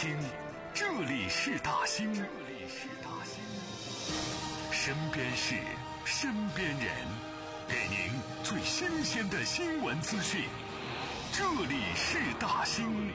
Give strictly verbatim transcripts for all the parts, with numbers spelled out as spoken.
兴，这里是大兴，这里是大兴。身边事，身边人，给您最新鲜的新闻资讯。这里是大兴。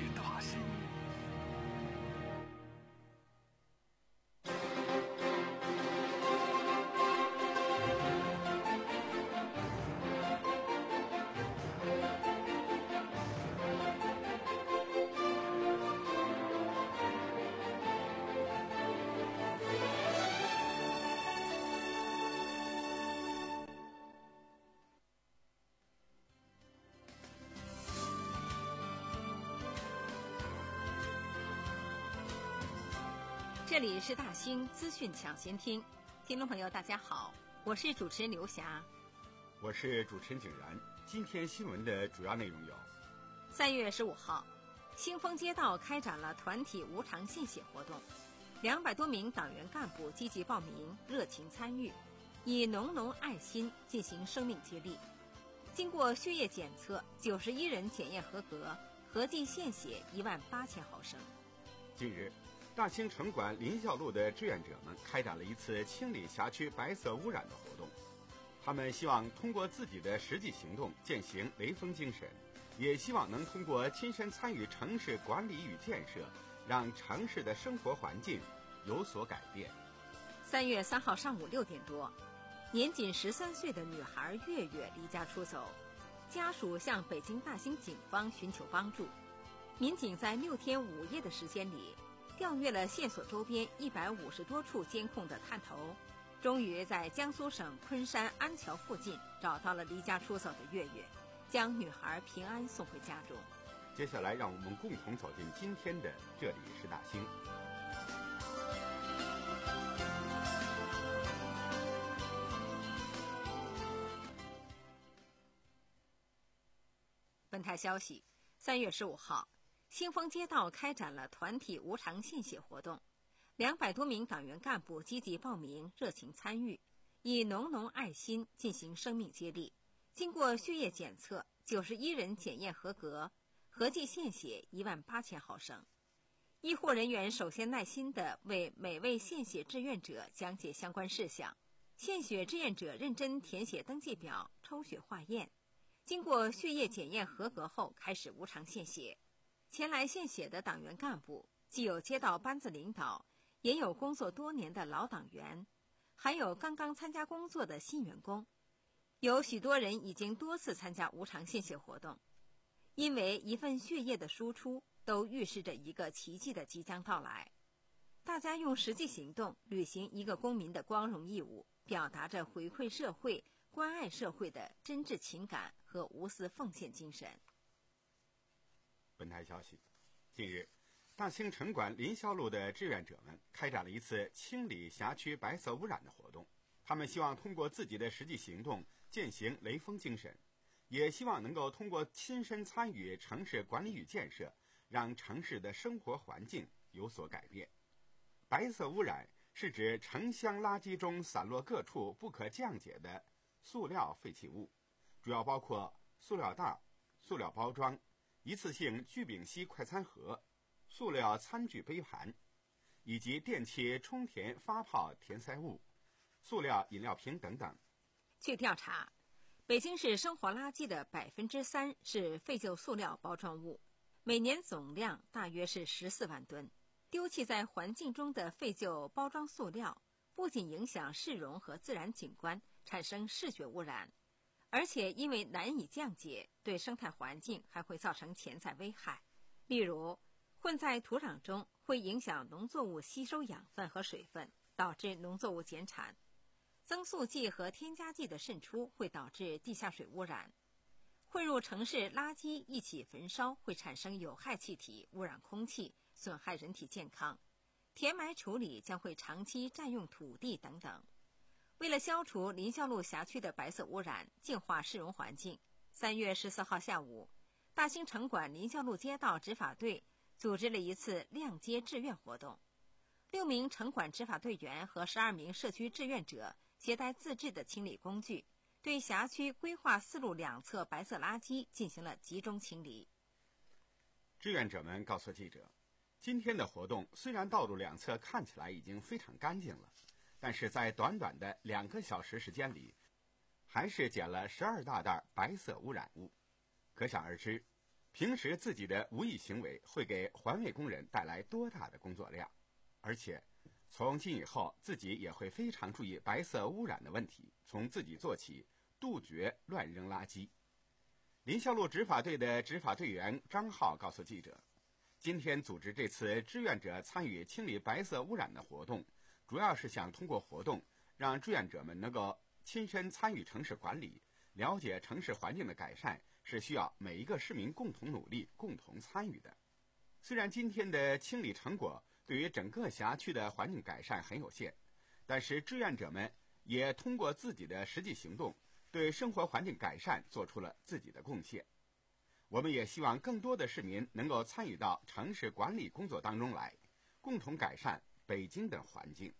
这里是大兴资讯抢先听，听众朋友大家好，我是主持人刘霞， 我是主持人景然。今天新闻的主要内容有： 三月十五号，兴丰街道开展了团体无偿献血活动，两百多名党员干部积极报名，热情参与，以浓浓爱心进行生命接力。经过血液检测，九十一人检验合格，合计献血一万八千毫升。 近日，大兴城管林孝路的志愿者们开展了一次清理辖区白色污染的活动。他们希望通过自己的实际行动践行雷锋精神，也希望能通过亲身参与城市管理与建设，让城市的生活环境有所改变。 三月三号上午六点多，年仅十三岁的女孩月月离家出走，家属向北京大兴警方寻求帮助。民警在六天五夜的时间里，调阅了线索周边一百五十多处监控的探头，终于在江苏省昆山安桥附近找到了离家出走的月月，将女孩平安送回家中。 接下来让我们共同走进今天的这里是大兴。 本台消息，三月十五号，兴丰街道开展了团体无偿献血活动，两百多名党员干部积极报名，热情参与，以浓浓爱心进行生命接力。经过血液检测，九十一人检验合格，合计献血一万八千毫升。医护人员首先耐心地为每位献血志愿者讲解相关事项，献血志愿者认真填写登记表，抽血化验。经过血液检验合格后，开始无偿献血。前来献血的党员干部既有街道班子领导，也有工作多年的老党员，还有刚刚参加工作的新员工。有许多人已经多次参加无偿献血活动，因为一份血液的输出都预示着一个奇迹的即将到来。大家用实际行动履行一个公民的光荣义务，表达着回馈社会、关爱社会的真挚情感和无私奉献精神。 本台消息，近日，大兴城管林孝路的志愿者们开展了一次清理辖区白色污染的活动。他们希望通过自己的实际行动践行雷锋精神，也希望能够通过亲身参与城市管理与建设，让城市的生活环境有所改变。白色污染是指城乡垃圾中散落各处不可降解的塑料废弃物，主要包括塑料袋、塑料包装、一次性聚丙烯快餐盒、塑料餐具杯盘，以及电器充填发泡填塞物、塑料饮料瓶等等。 据调查，北京市生活垃圾的百分之三是废旧塑料包装物，每年总量大约是十四万吨。丢弃在环境中的废旧包装塑料，不仅影响市容和自然景观，产生视觉污染，而且因为难以降解，对生态环境还会造成潜在危害。例如，混在土壤中会影响农作物吸收养分和水分，导致农作物减产；增速剂和添加剂的渗出会导致地下水污染；混入城市垃圾一起焚烧会产生有害气体，污染空气，损害人体健康；填埋处理将会长期占用土地等等。为了消除林孝路辖区的白色污染，净化市容环境，三月十四号下午，大兴城管林孝路街道执法队组织了一次亮街志愿活动。六名城管执法队员和十二名社区志愿者携带自制的清理工具，对辖区规划四路两侧白色垃圾进行了集中清理。 志愿者们告诉记者， 今天的活动虽然道路两侧看起来已经非常干净了，但是在短短的两个小时时间里，还是捡了十二大袋白色污染物。可想而知，平时自己的无意行为会给环卫工人带来多大的工作量，而且从今以后自己也会非常注意白色污染的问题，从自己做起，杜绝乱扔垃圾。林孝路执法队的执法队员张浩告诉记者，今天组织这次志愿者参与清理白色污染的活动，主要是想通过活动让志愿者们能够亲身参与城市管理，了解城市环境的改善是需要每一个市民共同努力、共同参与的。虽然今天的清理成果对于整个辖区的环境改善很有限，但是志愿者们也通过自己的实际行动，对生活环境改善做出了自己的贡献。我们也希望更多的市民能够参与到城市管理工作当中来，共同改善北京的环境。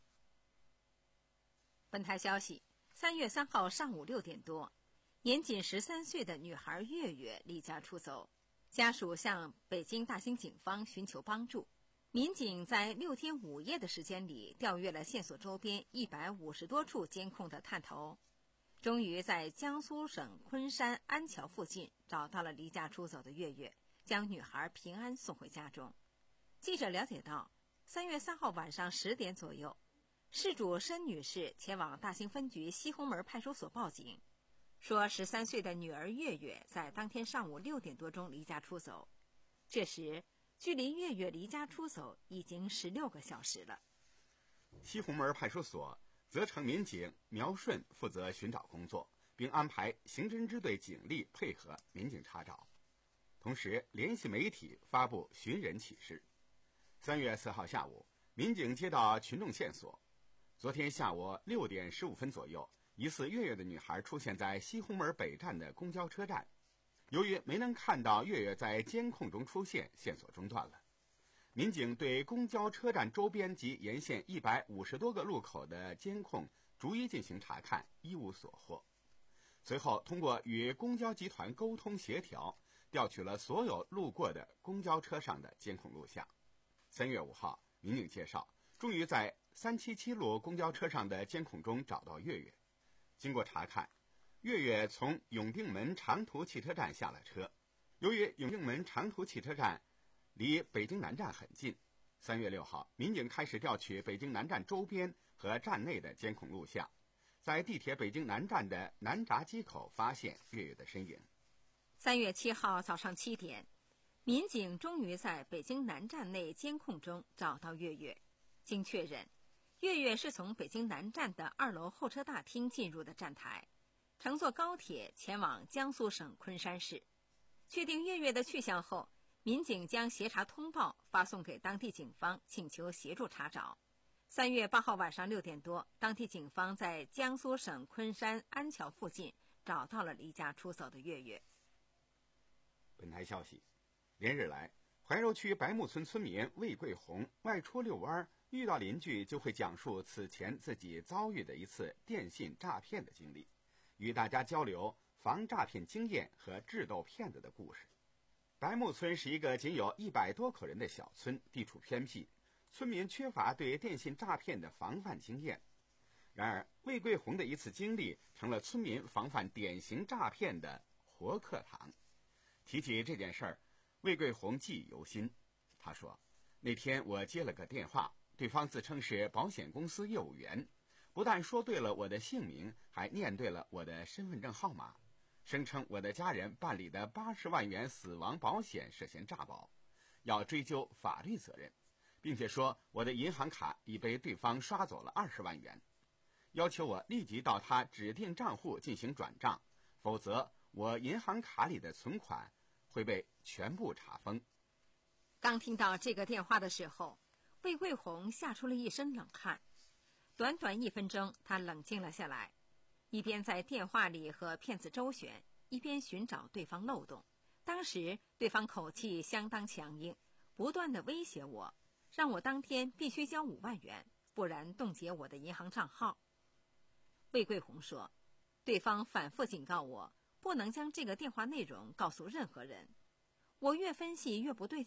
本台消息，三月三号上午六点多，年仅十三岁的女孩月月离家出走，家属向北京大兴警方寻求帮助。民警在六天五夜的时间里，调阅了线索周边一百五十多处监控的探头，终于在江苏省昆山安桥附近找到了离家出走的月月，将女孩平安送回家中。记者了解到，三月三号晚上十点左右，事主申女士前往大兴分局西红门派出所报警，说十三岁的女儿月月在当天上午六点多钟离家出走。这时，距离月月离家出走已经十六个小时了。 西红门派出所责成民警苗顺负责寻找工作，并安排刑侦支队警力配合民警查找，同时联系媒体发布寻人启事。三月四号下午，民警接到群众线索，昨天下午六点十五分左右，疑似月月的女孩出现在西红门北站的公交车站。由于没能看到月月在监控中出现，线索中断了。民警对公交车站周边及沿线一百五十多个路口的监控逐一进行查看，一无所获。随后通过与公交集团沟通协调，调取了所有路过的公交车上的监控录像。三月五号，民警介绍，终于在三七七路公交车上的监控中找到月月。经过查看，月月从永定门长途汽车站下了车。由于永定门长途汽车站离北京南站很近，三月六号，民警开始调取北京南站周边和站内的监控录像，在地铁北京南站的南闸机口发现月月的身影。 三月七号早上七点，民警终于在北京南站内监控中找到月月。经确认，月月是从北京南站的二楼候车大厅进入的站台，乘坐高铁前往江苏省昆山市。确定月月的去向后，民警将协查通报发送给当地警方，请求协助查找。三月八号晚上六点多，当地警方在江苏省昆山安桥附近找到了离家出走的月月。 本台消息，连日来，怀柔区白木村村民魏桂红外出遛弯，遇到邻居就会讲述此前自己遭遇的一次电信诈骗的经历，与大家交流防诈骗经验和智斗骗子的故事。白木村是一个仅有一百多口人的小村，地处偏僻，村民缺乏对电信诈骗的防范经验。然而，魏桂红的一次经历成了村民防范典型诈骗的活课堂。提起这件事儿，魏桂红记忆犹新。他说，那天我接了个电话，对方自称是保险公司业务员，不但说对了我的姓名，还念对了我的身份证号码，声称我的家人办理的八十万元死亡保险涉嫌诈保，要追究法律责任，并且说我的银行卡已被对方刷走了二十万元，要求我立即到他指定账户进行转账，否则我银行卡里的存款会被全部查封。 刚听到这个电话的时候，魏桂红吓出了一身冷汗。短短一分钟，他冷静了下来，一边在电话里和骗子周旋，一边寻找对方漏洞。当时对方口气相当强硬，不断地威胁我，让我当天必须交五万元，不然冻结我的银行账号。魏桂红说，对方反复警告我，不能将这个电话内容告诉任何人。我越分析越不对劲儿，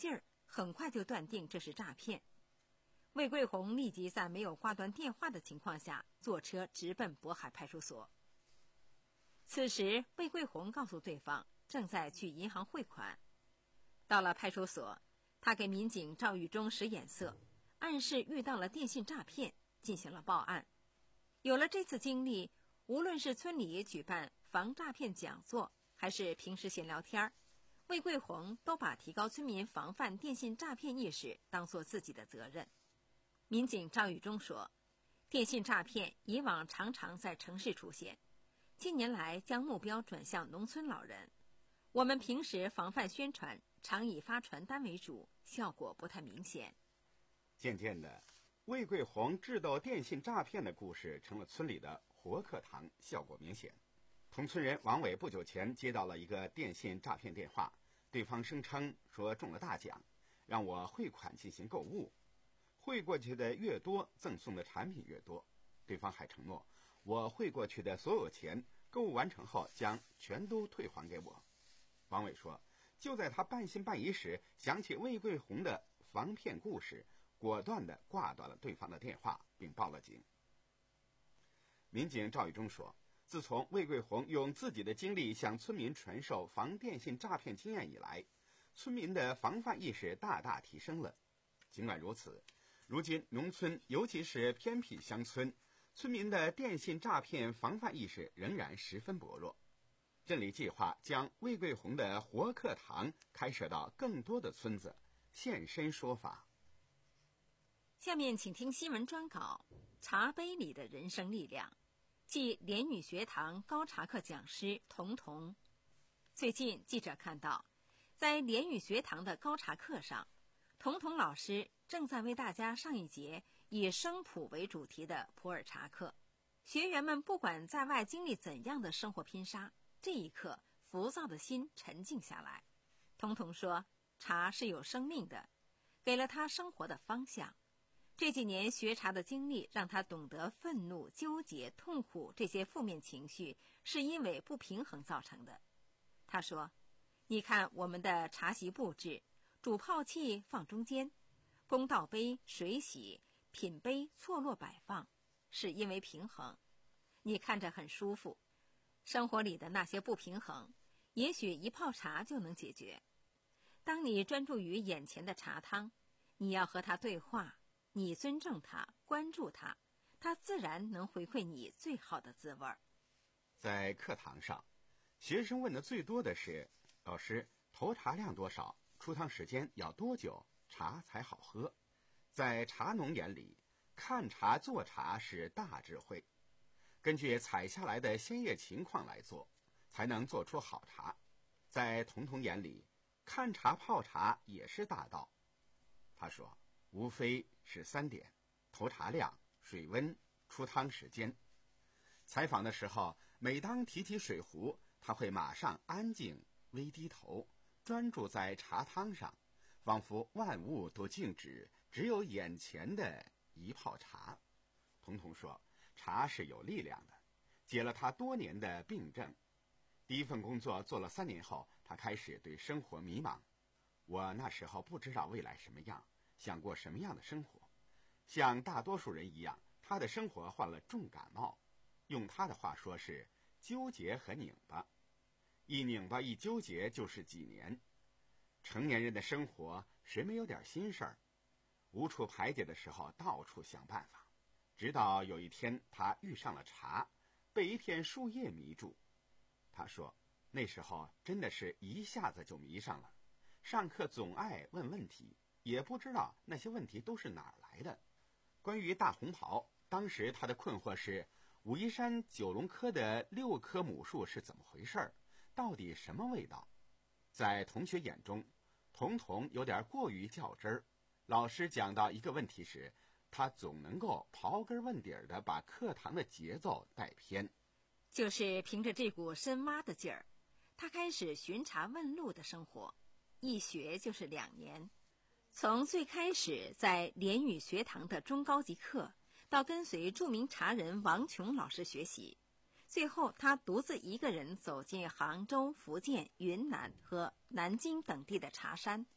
很快就断定这是诈骗。魏桂红立即在没有挂断电话的情况下，坐车直奔渤海派出所。此时，魏桂红告诉对方正在去银行汇款。到了派出所，他给民警赵玉忠使眼色，暗示遇到了电信诈骗，进行了报案。有了这次经历，无论是村里举办防诈骗讲座，还是平时闲聊天，魏桂红都把提高村民防范电信诈骗意识当作自己的责任。民警赵玉忠说，电信诈骗以往常常在城市出现，近年来将目标转向农村老人。我们平时防范宣传常以发传单为主，效果不太明显。 渐渐的，魏桂红智斗电信诈骗的故事成了村里的活课堂，效果明显。同村人王伟不久前接到了一个电信诈骗电话，对方声称说中了大奖，让我汇款进行购物，汇过去的越多，赠送的产品越多。对方还承诺，我汇过去的所有钱，购物完成后将全都退还给我。王伟说，就在他半信半疑时，想起魏桂红的防骗故事，果断地挂断了对方的电话，并报了警。民警赵玉忠说，自从魏桂红用自己的经历向村民传授防电信诈骗经验以来，村民的防范意识大大提升了。尽管如此，如今农村尤其是偏僻乡村，村民的电信诈骗防范意识仍然十分薄弱。镇里计划将魏桂红的活课堂开设到更多的村子，现身说法。 下面请听新闻专稿《茶杯里的人生力量》，即联语学堂高茶课讲师童童。最近记者看到，在联语学堂的高茶课上，童童老师正在为大家上一节以生普为主题的普洱茶课。学员们不管在外经历怎样的生活拼杀，这一刻浮躁的心沉静下来。童童说，茶是有生命的，给了他生活的方向。这几年学茶的经历让他懂得愤怒、纠结、痛苦这些负面情绪是因为不平衡造成的。他说，你看我们的茶席布置，煮泡器放中间，公道杯、水洗、品杯错落摆放，是因为平衡。你看着很舒服，生活里的那些不平衡，也许一泡茶就能解决。当你专注于眼前的茶汤，你要和它对话，你尊重它，关注它，它自然能回馈你最好的滋味。 在课堂上，学生问的最多的是，老师，投茶量多少？出汤时间要多久？茶才好喝？在茶农眼里，看茶做茶是大智慧，根据采下来的鲜叶情况来做，才能做出好茶。在童童眼里，看茶泡茶也是大道。他说，无非是三点：投茶量、水温、出汤时间。采访的时候，每当提起水壶，他会马上安静微低头，专注在茶汤上，仿佛万物都静止，只有眼前的一泡茶。童童说，茶是有力量的，解了他多年的病症。第一份工作做了三年后，他开始对生活迷茫。我那时候不知道未来什么样，想过什么样的生活。像大多数人一样，他的生活患了重感冒，用他的话说是纠结和拧巴，一拧巴一纠结就是几年。成年人的生活谁没有点心事儿？无处排解的时候，到处想办法。直到有一天，他遇上了茶，被一片树叶迷住。他说，那时候真的是一下子就迷上了。上课总爱问问题，也不知道那些问题都是哪儿来的。关于大红袍，当时他的困惑是，武夷山九龙科的六棵母树是怎么回事儿？到底什么味道？在同学眼中，童童有点过于较真儿。老师讲到一个问题时，他总能够刨根问底儿的把课堂的节奏带偏。 就是凭着这股深挖的劲儿，他开始巡茶问路的生活，一学就是两年。从最开始在联语学堂的中高级课，到跟随著名茶人王琼老师学习，最后他独自一个人走进杭州、福建、云南和南京等地的茶山，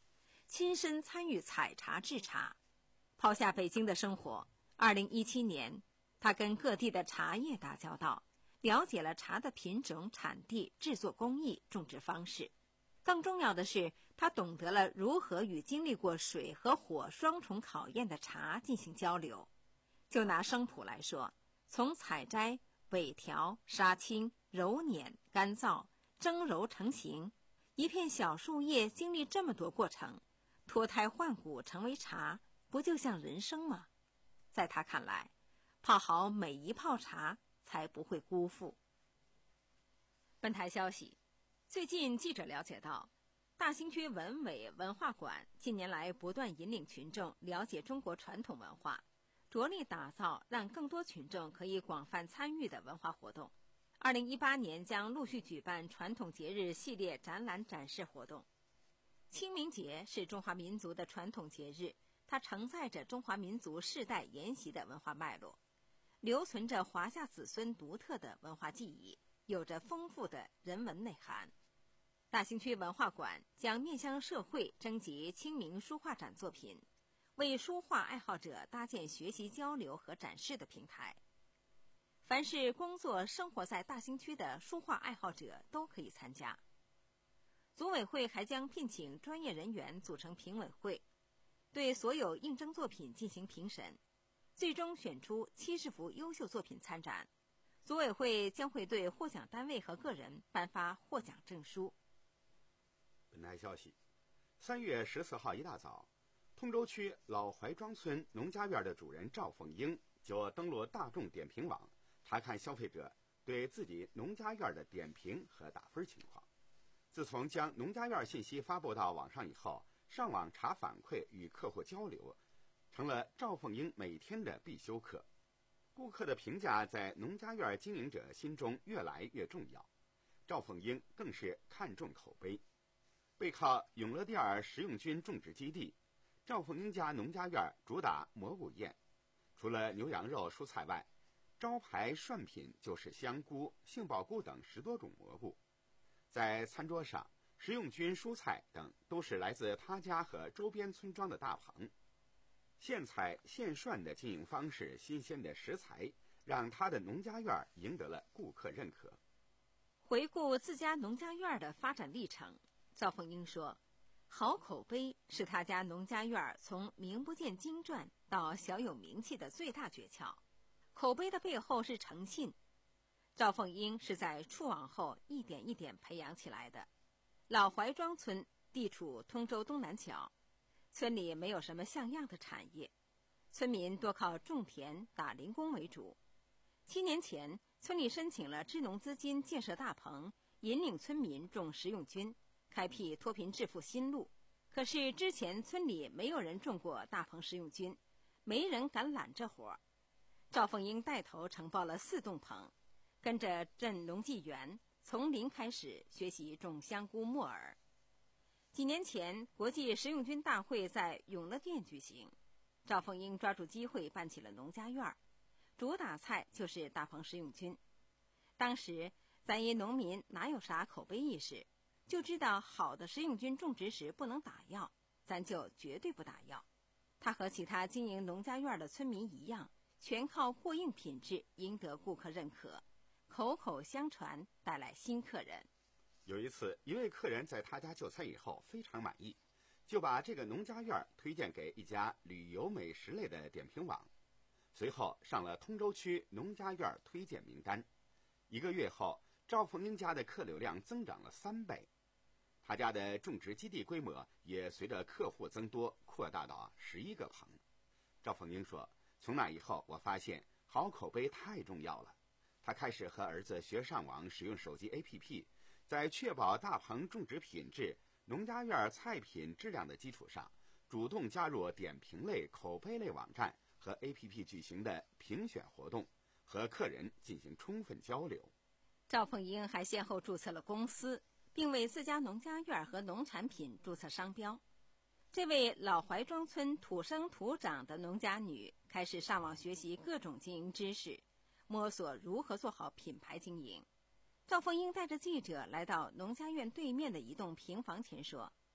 亲身参与采茶制茶。抛下北京的生活，二零一七年，他跟各地的茶叶打交道，了解了茶的品种、产地、制作工艺、种植方式。更重要的是，他懂得了如何与经历过水和火双重考验的茶进行交流。就拿生圃来说，从采摘、萎条、杀青、揉捻、干燥、蒸揉成型，一片小树叶经历这么多过程，脱胎换骨成为茶，不就像人生吗？在他看来，泡好每一泡茶才不会辜负。本台消息，最近记者了解到，大兴区文委文化馆近年来不断引领群众了解中国传统文化，着力打造让更多群众可以广泛参与的文化活动。二零一八年将陆续举办传统节日系列展览展示活动。清明节是中华民族的传统节日，它承载着中华民族世代沿袭的文化脉络，留存着华夏子孙独特的文化记忆，有着丰富的人文内涵。大兴区文化馆将面向社会征集清明书画展作品，为书画爱好者搭建学习交流和展示的平台。凡是工作生活在大兴区的书画爱好者都可以参加。组委会还将聘请专业人员组成评委会，对所有应征作品进行评审，最终选出七十幅优秀作品参展。组委会将会对获奖单位和个人颁发获奖证书。 本台消息，三月十四号一大早，通州区老槐庄村农家院的主人赵凤英就登录大众点评网，查看消费者对自己农家院的点评和打分情况。自从将农家院信息发布到网上以后，上网查反馈与客户交流成了赵凤英每天的必修课。顾客的评价在农家院经营者心中越来越重要，赵凤英更是看重口碑。背靠永乐店儿食用菌种植基地，赵凤英家农家院主打蘑菇宴，除了牛羊肉、蔬菜外，招牌涮品就是香菇、杏鲍菇等十多种蘑菇。在餐桌上，食用菌、蔬菜等都是来自他家和周边村庄的大棚。现采现涮的经营方式，新鲜的食材，让他的农家院赢得了顾客认可。 回顾自家农家院的发展历程，赵凤英说，好口碑是他家农家院从名不见经传到小有名气的最大诀窍。口碑的背后是诚信，赵凤英是在触网后一点一点培养起来的。老槐庄村地处通州东南角，村里没有什么像样的产业，村民多靠种田打零工为主。七年前，村里申请了支农资金建设大棚，引领村民种食用菌，开辟脱贫致富新路。可是之前村里没有人种过大棚食用菌，没人敢揽这活。赵凤英带头承包了四栋棚，跟着镇农技园从零开始学习种香菇、木耳。几年前，国际食用菌大会在永乐店举行，赵凤英抓住机会办起了农家院，主打菜就是大棚食用菌。当时咱爷农民哪有啥口碑意识，就知道好的食用菌种植时不能打药，咱就绝对不打药。他和其他经营农家院的村民一样，全靠过硬品质赢得顾客认可，口口相传，带来新客人。 有一次，一位客人在他家就餐以后非常满意，就把这个农家院推荐给一家旅游美食类的点评网，随后上了通州区农家院推荐名单。一个月后，赵凤英家的客流量增长了三倍，他家的种植基地规模也随着客户增多扩大到十一个棚。赵凤英说，从那以后我发现好口碑太重要了，他开始和儿子学上网使用手机 A P P， 在确保大棚种植品质、农家院菜品质量的基础上，主动加入点评类、口碑类网站和 A P P 举行的评选活动，和客人进行充分交流。 赵凤英还先后注册了公司，并为自家农家院和农产品注册商标。这位老槐庄村土生土长的农家女开始上网学习各种经营知识，摸索如何做好品牌经营。赵凤英带着记者来到农家院对面的一栋平房前说，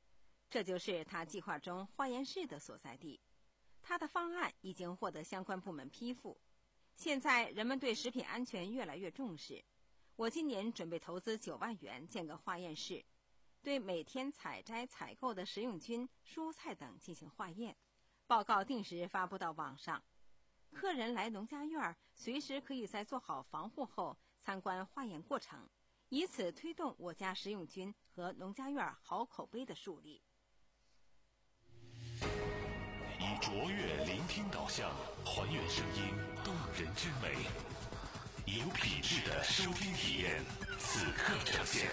这就是他计划中化验室的所在地。他的方案已经获得相关部门批复。现在人们对食品安全越来越重视。我今年准备投资九万元建个化验室，对每天采摘采购的食用菌、蔬菜等进行化验，报告定时发布到网上。客人来农家院随时可以在做好防护后参观化验过程，以此推动我家食用菌和农家院好口碑的树立。 以卓越聆听导向，还原声音动人之美，以有品质的收听体验，此刻呈现。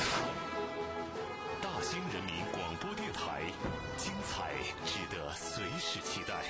大兴人民广播电台，精彩值得随时期待。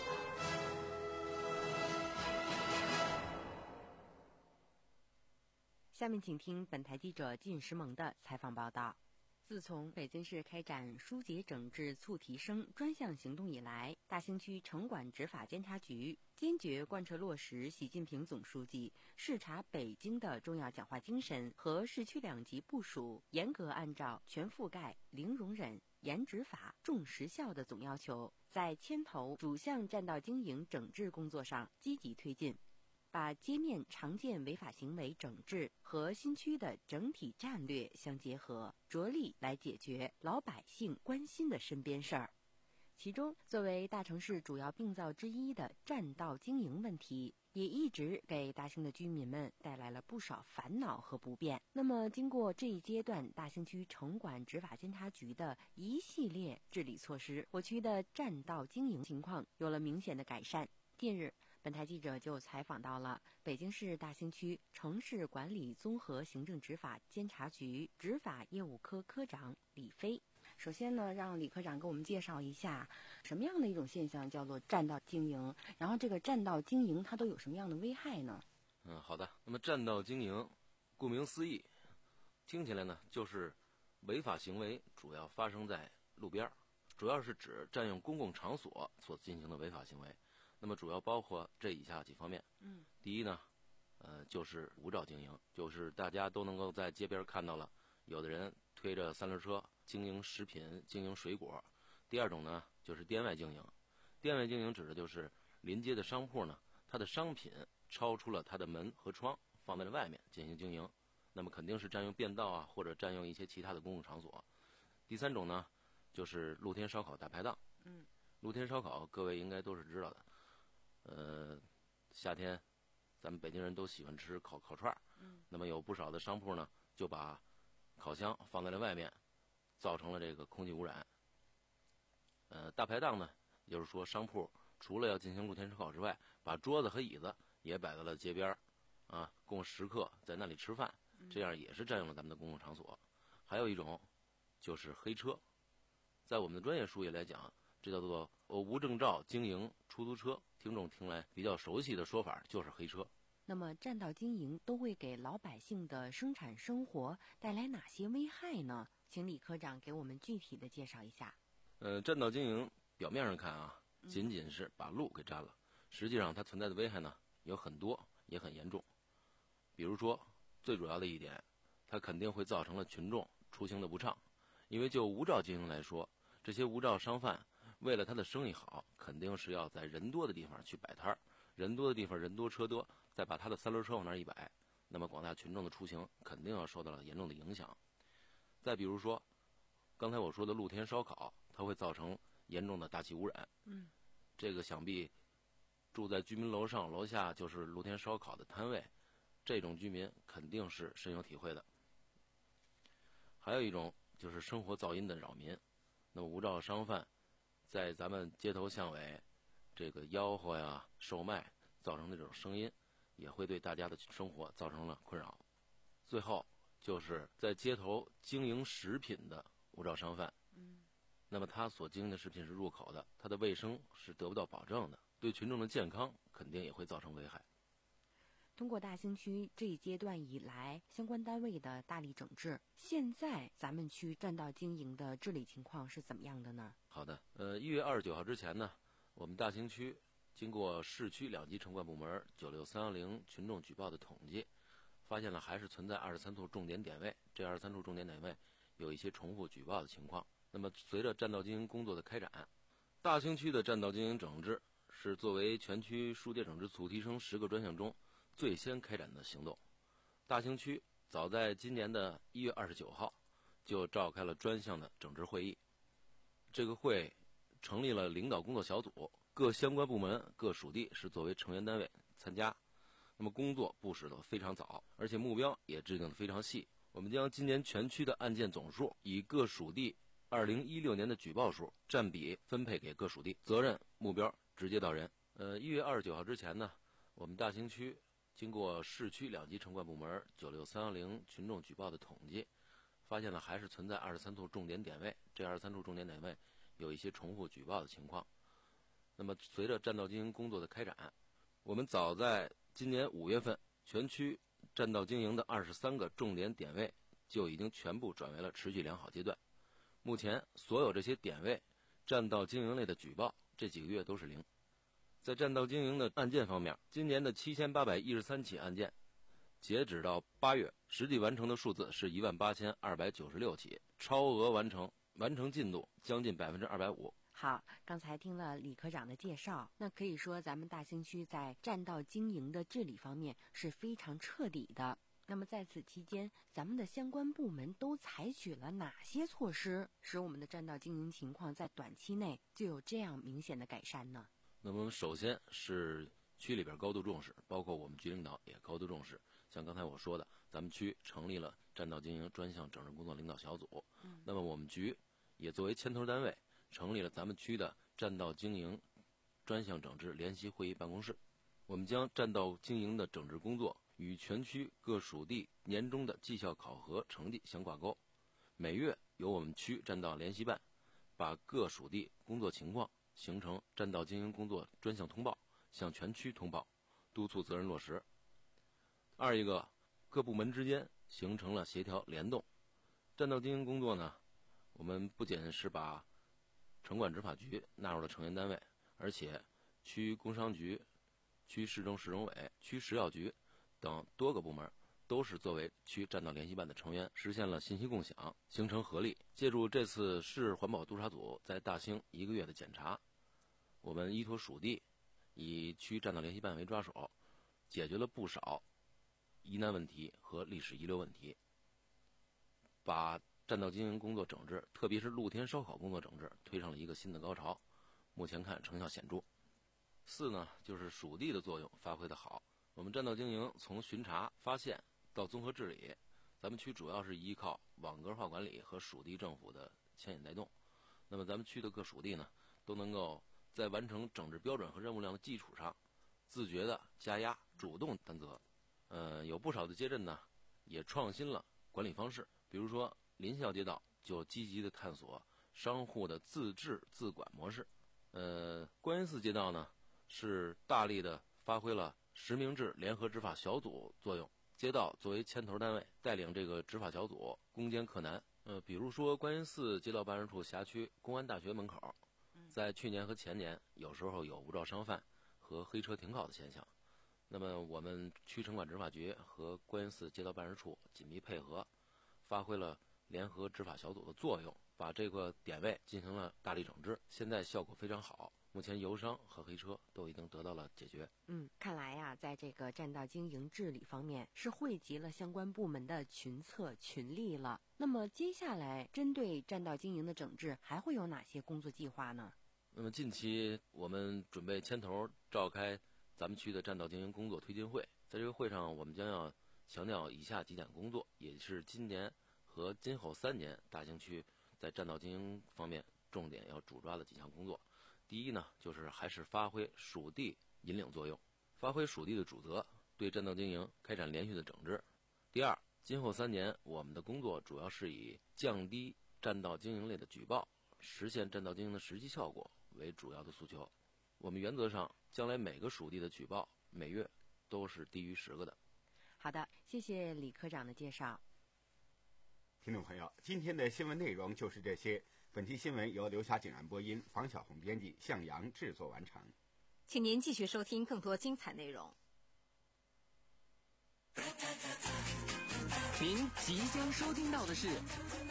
下面请听本台记者靳石萌的采访报道。自从北京市开展疏解整治促提升专项行动以来，大兴区城管执法监察局坚决贯彻落实习近平总书记视察北京的重要讲话精神和市区两级部署，严格按照全覆盖、零容忍、严执法、重实效的总要求，在牵头主项占道经营整治工作上积极推进，把街面常见违法行为整治和新区的整体战略相结合，着力来解决老百姓关心的身边事儿。其中，作为大城市主要病灶之一的占道经营问题，也一直给大兴的居民们带来了不少烦恼和不便。那么，经过这一阶段大兴区城管执法监察局的一系列治理措施，我区的占道经营情况有了明显的改善。近日，本台记者就采访到了北京市大兴区城市管理综合行政执法监察局执法业务科科长李飞。首先呢，让李科长给我们介绍一下什么样的一种现象叫做占道经营，然后这个占道经营它都有什么样的危害呢？ 嗯，好的。那么占道经营，顾名思义，听起来呢就是违法行为主要发生在路边，主要是指占用公共场所所进行的违法行为。那么主要包括这以下几方面。 嗯， 第一呢，呃，就是无照经营，就是大家都能够在街边看到了，有的人推着三轮车经营食品、经营水果。第二种呢，就是店外经营。店外经营指的就是临街的商铺呢，它的商品超出了它的门和窗，放在了外面进行经营，那么肯定是占用便道啊，或者占用一些其他的公共场所。第三种呢，就是露天烧烤大排档。 嗯， 露天烧烤各位应该都是知道的。呃，夏天咱们北京人都喜欢吃烤烤串， 嗯， 那么有不少的商铺呢，就把烤箱放在了外面，造成了这个空气污染。呃，大排档呢，也就是说商铺除了要进行露天烧烤之外，把桌子和椅子也摆在了街边，啊，供食客在那里吃饭，这样也是占用了咱们的公共场所。还有一种就是黑车，在我们的专业术语来讲，这叫做无证照经营出租车，听众听来比较熟悉的说法就是黑车。 那么占道经营都会给老百姓的生产生活带来哪些危害呢？请李科长给我们具体的介绍一下。 呃，占道经营表面上看啊，仅仅是把路给占了，实际上它存在的危害呢有很多，也很严重。比如说，最主要的一点，它肯定会造成了群众出行的不畅，因为就无照经营来说，这些无照商贩为了他的生意好，肯定是要在人多的地方去摆摊儿，人多的地方人多车多，再把他的三轮车往那儿一摆，那么广大群众的出行肯定要受到了严重的影响。再比如说，刚才我说的露天烧烤，它会造成严重的大气污染。 嗯， 这个想必住在居民楼上楼下就是露天烧烤的摊位，这种居民肯定是深有体会的。还有一种就是生活噪音的扰民，那么无照商贩在咱们街头巷尾这个吆喝呀、售卖造成的这种声音，也会对大家的生活造成了困扰。最后就是在街头经营食品的无照商贩， 嗯， 那么他所经营的食品是入口的，他的卫生是得不到保证的，对群众的健康肯定也会造成危害。 通过大兴区这一阶段以来相关单位的大力整治，现在咱们区占道经营的治理情况是怎么样的呢？ 好的，呃，一月二十九号之前呢，我们大兴区经过市区两级城管部门九六三幺零群众举报的统计，发现了还是存在二十三处重点点位，这二十三处重点点位有一些重复举报的情况， 那么随着占道经营工作的开展，大兴区的占道经营整治是作为全区疏解整治促提升十个专项中最先开展的行动。大兴区早在今年的一月二十九号就召开了专项的整治会议，这个会成立了领导工作小组，各相关部门各属地是作为成员单位参加。那么工作部署的非常早，而且目标也制定的非常细。我们将今年全区的案件总数以各属地二零一六年的举报数占比分配给各属地，责任目标直接到人。呃，一月二十九号之前呢，我们大兴区经过市区两级城管部门九六三幺零群众举报的统计，发现了还是存在二十三处重点点位，这二十三处重点点位有一些重复举报的情况。那么随着占道经营工作的开展，我们早在今年五月份，全区占道经营的二十三个重点点位就已经全部转为了持续良好阶段。目前所有这些点位占道经营类的举报这几个月都是零。在占道经营的案件方面，今年的七千八百一十三起案件，截止到八月，实际完成的数字是一万八千二百九十六起，超额完成，完成进度将近百分之二百五。 好，刚才听了李科长的介绍，那可以说咱们大兴区在占道经营的治理方面是非常彻底的。那么在此期间，咱们的相关部门都采取了哪些措施，使我们的占道经营情况在短期内就有这样明显的改善呢？ 那么首先是区里边高度重视，包括我们局领导也高度重视。像刚才我说的，咱们区成立了占道经营专项整治工作领导小组，嗯、那么我们局也作为牵头单位，成立了咱们区的占道经营专项整治联席会议办公室。我们将占道经营的整治工作与全区各属地年终的绩效考核成绩相挂钩，每月由我们区占道联席办把各属地工作情况形成占道经营工作专项通报，向全区通报，督促责任落实。二一个，各部门之间形成了协调联动。占道经营工作呢，我们不仅是把城管执法局纳入了成员单位，而且区工商局、区市政市政委、区食药局等多个部门都是作为区占道联席办的成员，实现了信息共享，形成合力。借助这次市环保督察组在大兴一个月的检查，我们依托属地，以区占道联席办为抓手，解决了不少疑难问题和历史遗留问题，把占道经营工作整治，特别是露天烧烤工作整治推上了一个新的高潮，目前看成效显著。四呢，就是属地的作用发挥得好。我们占道经营从巡查发现到综合治理，咱们区主要是依靠网格化管理和属地政府的牵引带动。那么咱们区的各属地呢，都能够在完成整治标准和任务量的基础上，自觉的加压，主动担责。呃，有不少的街镇呢，也创新了管理方式，比如说临校街道就积极的探索商户的自治自管模式。呃，观音寺街道呢，是大力的发挥了实名制联合执法小组作用，街道作为牵头单位，带领这个执法小组攻坚克难。呃，比如说观音寺街道办事处辖区公安大学门口，在去年和前年有时候有无照商贩和黑车停靠的现象。那么我们区城管执法局和观音寺街道办事处紧密配合，发挥了联合执法小组的作用，把这个点位进行了大力整治，现在效果非常好。目前油商和黑车都已经得到了解决。 嗯，看来呀、啊，在这个占道经营治理方面是汇集了相关部门的群策群力了。那么接下来针对占道经营的整治还会有哪些工作计划呢？ 那么近期我们准备牵头召开咱们区的占道经营工作推进会，在这个会上我们将要强调以下几点工作，也是今年和今后三年大兴区在占道经营方面重点要主抓的几项工作。第一呢，就是还是发挥属地引领作用，发挥属地的主责，对占道经营开展连续的整治。第二，今后三年我们的工作主要是以降低占道经营类的举报，实现占道经营的实际效果为主要的诉求。我们原则上将来每个属地的举报每月都是低于十个的。 好的，谢谢李科长的介绍。 听众朋友，今天的新闻内容就是这些。本期新闻由刘霞景安播音，房小红编辑，向阳制作完成。 请您继续收听更多精彩内容。 您即将收听到的是